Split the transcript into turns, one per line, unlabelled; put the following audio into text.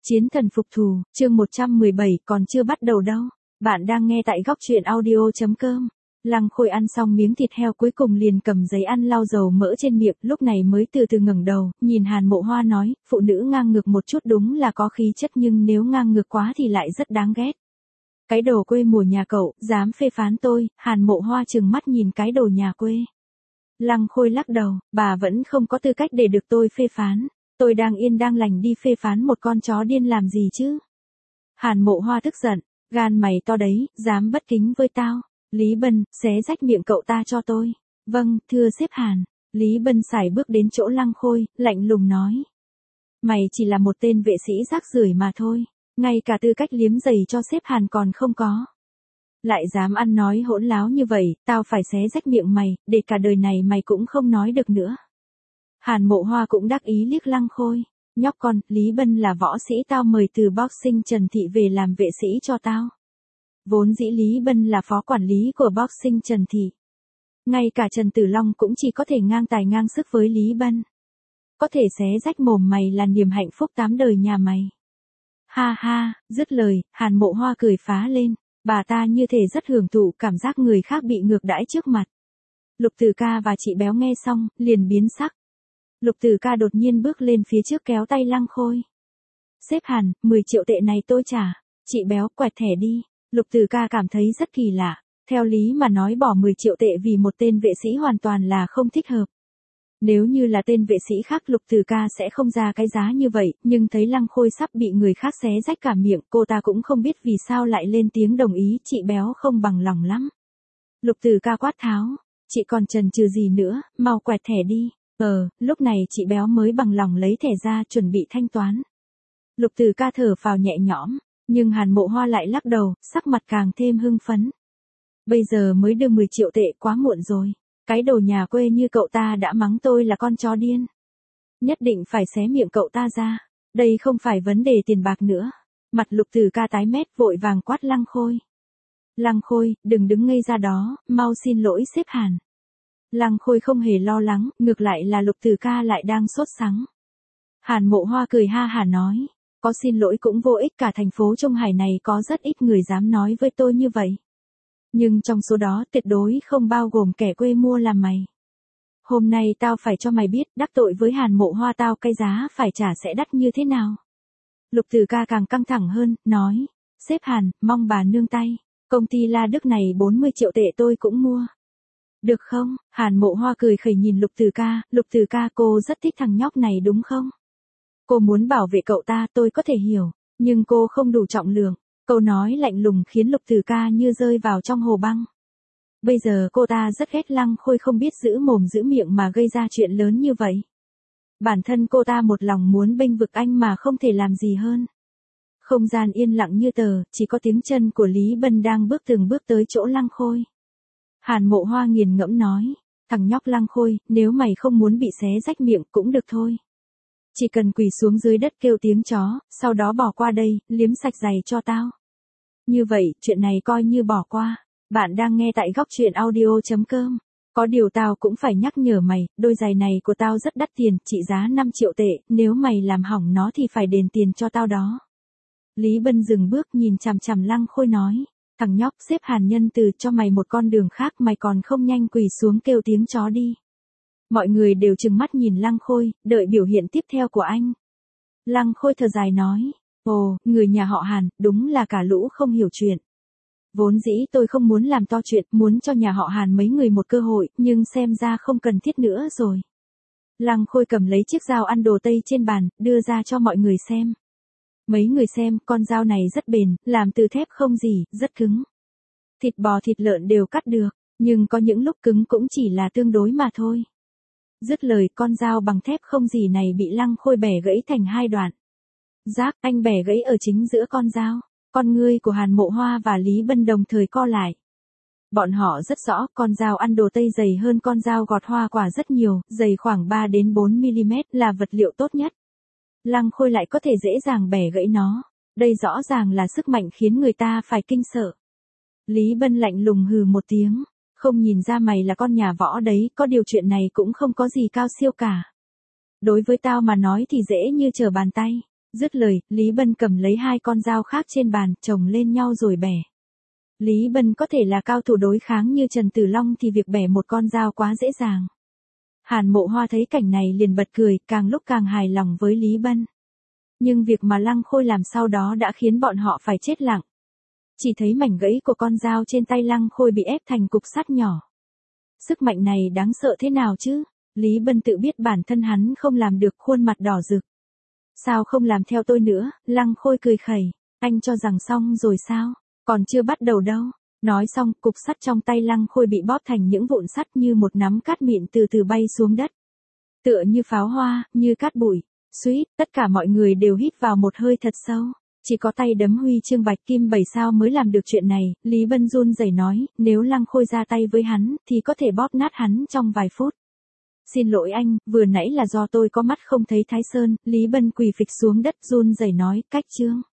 Chiến thần phục thù, chương 117 còn chưa bắt đầu đâu. Bạn đang nghe tại góc truyện audio.com. Lăng Khôi ăn xong miếng thịt heo cuối cùng liền cầm giấy ăn lau dầu mỡ trên miệng, lúc này mới từ từ ngẩng đầu, nhìn Hàn Mộ Hoa nói, phụ nữ ngang ngược một chút đúng là có khí chất nhưng nếu ngang ngược quá thì lại rất đáng ghét. Cái đồ quê mùa nhà cậu, dám phê phán tôi, Hàn Mộ Hoa trừng mắt nhìn cái đồ nhà quê. Lăng Khôi lắc đầu, bà vẫn không có tư cách để được tôi phê phán. Tôi đang yên đang lành đi phê phán một con chó điên làm gì chứ? Hàn Mộ Hoa tức giận, gan mày to đấy, dám bất kính với tao. Lý Bân, xé rách miệng cậu ta cho tôi. Vâng, thưa sếp Hàn. Lý Bân sải bước đến chỗ Lăng Khôi, lạnh lùng nói. Mày chỉ là một tên vệ sĩ rác rưởi mà thôi. Ngay cả tư cách liếm giày cho sếp Hàn còn không có. Lại dám ăn nói hỗn láo như vậy, tao phải xé rách miệng mày, để cả đời này mày cũng không nói được nữa. Hàn Mộ Hoa cũng đắc ý liếc Lăng Khôi. Nhóc con, Lý Bân là võ sĩ tao mời từ boxing Trần Thị về làm vệ sĩ cho tao. Vốn dĩ Lý Bân là phó quản lý của boxing Trần Thị. Ngay cả Trần Tử Long cũng chỉ có thể ngang tài ngang sức với Lý Bân. Có thể xé rách mồm mày là niềm hạnh phúc 8 đời nhà mày. Ha ha, dứt lời, Hàn Mộ Hoa cười phá lên. Bà ta như thể rất hưởng thụ cảm giác người khác bị ngược đãi trước mặt. Lục Tử Ca và chị Béo nghe xong, liền biến sắc. Lục Tử Ca đột nhiên bước lên phía trước kéo tay Lăng Khôi. Sếp Hàn, 10 triệu tệ này tôi trả. Chị Béo quẹt thẻ đi. Lục Tử Ca cảm thấy rất kỳ lạ. Theo lý mà nói bỏ 10 triệu tệ vì một tên vệ sĩ hoàn toàn là không thích hợp. Nếu như là tên vệ sĩ khác Lục Tử Ca sẽ không ra cái giá như vậy, nhưng thấy Lăng Khôi sắp bị người khác xé rách cả miệng, cô ta cũng không biết vì sao lại lên tiếng đồng ý, chị Béo không bằng lòng lắm. Lục Tử Ca quát tháo, chị còn chần chừ gì nữa, mau quẹt thẻ đi. Lúc này chị Béo mới bằng lòng lấy thẻ ra chuẩn bị thanh toán. Lục Tử Ca thở phào nhẹ nhõm, nhưng Hàn Mộ Hoa lại lắc đầu, sắc mặt càng thêm hưng phấn. Bây giờ mới đưa 10 triệu tệ quá muộn rồi. Cái đồ nhà quê như cậu ta đã mắng tôi là con chó điên. Nhất định phải xé miệng cậu ta ra. Đây không phải vấn đề tiền bạc nữa. Mặt Lục Tử Ca tái mét vội vàng quát Lăng Khôi. Lăng Khôi, đừng đứng ngây ra đó, mau xin lỗi sếp Hàn. Lăng Khôi không hề lo lắng, ngược lại là Lục Tử Ca lại đang sốt sắng. Hàn Mộ Hoa cười ha hả nói, có xin lỗi cũng vô ích, cả thành phố Trung Hải này có rất ít người dám nói với tôi như vậy. Nhưng trong số đó tuyệt đối không bao gồm kẻ quê mua làm mày. Hôm nay tao phải cho mày biết, đắc tội với Hàn Mộ Hoa tao cái giá phải trả sẽ đắt như thế nào. Lục Tử Ca càng căng thẳng hơn, nói, sếp Hàn, mong bà nương tay, công ty La Đức này 40 triệu tệ tôi cũng mua. Được không? Hàn Mộ Hoa cười khẩy nhìn Lục Tử Ca cô rất thích thằng nhóc này đúng không? Cô muốn bảo vệ cậu ta tôi có thể hiểu, nhưng cô không đủ trọng lượng. Câu nói lạnh lùng khiến Lục Tử Ca như rơi vào trong hồ băng. Bây giờ cô ta rất ghét Lăng Khôi không biết giữ mồm giữ miệng mà gây ra chuyện lớn như vậy. Bản thân cô ta một lòng muốn bênh vực anh mà không thể làm gì hơn. Không gian yên lặng như tờ, chỉ có tiếng chân của Lý Bân đang bước từng bước tới chỗ Lăng Khôi. Hàn Mộ Hoa nghiền ngẫm nói, thằng nhóc Lăng Khôi, nếu mày không muốn bị xé rách miệng cũng được thôi. Chỉ cần quỳ xuống dưới đất kêu tiếng chó, sau đó bỏ qua đây, liếm sạch giày cho tao. Như vậy, chuyện này coi như bỏ qua. Bạn đang nghe tại góc truyện audio.com. Có điều tao cũng phải nhắc nhở mày, đôi giày này của tao rất đắt tiền, trị giá 5 triệu tệ, nếu mày làm hỏng nó thì phải đền tiền cho tao đó. Lý Bân dừng bước nhìn chằm chằm Lăng Khôi nói, thằng nhóc sếp Hàn nhân từ cho mày một con đường khác mày còn không nhanh quỳ xuống kêu tiếng chó đi. Mọi người đều trừng mắt nhìn Lăng Khôi, đợi biểu hiện tiếp theo của anh. Lăng Khôi thở dài nói, ồ, người nhà họ Hàn, đúng là cả lũ không hiểu chuyện. Vốn dĩ tôi không muốn làm to chuyện, muốn cho nhà họ Hàn mấy người một cơ hội, nhưng xem ra không cần thiết nữa rồi. Lăng Khôi cầm lấy chiếc dao ăn đồ Tây trên bàn, đưa ra cho mọi người xem. Mấy người xem, con dao này rất bền, làm từ thép không gì, rất cứng. Thịt bò thịt lợn đều cắt được, nhưng có những lúc cứng cũng chỉ là tương đối mà thôi. Dứt lời, con dao bằng thép không gì này bị Lăng Khôi bẻ gãy thành 2 đoạn. Rác, anh bẻ gãy ở chính giữa con dao. Con ngươi của Hàn Mộ Hoa và Lý Bân đồng thời co lại. Bọn họ rất rõ, con dao ăn đồ Tây dày hơn con dao gọt hoa quả rất nhiều, dày khoảng 3 đến 4 mm là vật liệu tốt nhất. Lăng Khôi lại có thể dễ dàng bẻ gãy nó. Đây rõ ràng là sức mạnh khiến người ta phải kinh sợ. Lý Bân lạnh lùng hừ một tiếng. Không nhìn ra mày là con nhà võ đấy, có điều chuyện này cũng không có gì cao siêu cả. Đối với tao mà nói thì dễ như trở bàn tay. Dứt lời, Lý Bân cầm lấy 2 con dao khác trên bàn, chồng lên nhau rồi bẻ. Lý Bân có thể là cao thủ đối kháng như Trần Tử Long thì việc bẻ một con dao quá dễ dàng. Hàn Mộ Hoa thấy cảnh này liền bật cười, càng lúc càng hài lòng với Lý Bân. Nhưng việc mà Lăng Khôi làm sau đó đã khiến bọn họ phải chết lặng. Chỉ thấy mảnh gãy của con dao trên tay Lăng Khôi bị ép thành cục sắt nhỏ. Sức mạnh này đáng sợ thế nào chứ? Lý Bân tự biết bản thân hắn không làm được, khuôn mặt đỏ rực. Sao không làm theo tôi nữa? Lăng Khôi cười khẩy. Anh cho rằng xong rồi sao? Còn chưa bắt đầu đâu. Nói xong, cục sắt trong tay Lăng Khôi bị bóp thành những vụn sắt như một nắm cát mịn từ từ bay xuống đất. Tựa như pháo hoa, như cát bụi. Suýt, tất cả mọi người đều hít vào một hơi thật sâu. Chỉ có tay đấm huy chương bạch kim 7 sao mới làm được chuyện này. Lý Bân run rẩy nói, nếu Lăng Khôi ra tay với hắn, thì có thể bóp nát hắn trong vài phút. Xin lỗi anh, vừa nãy là do tôi có mắt không thấy Thái Sơn. Lý Bân quỳ phịch xuống đất run rẩy nói, cách chương.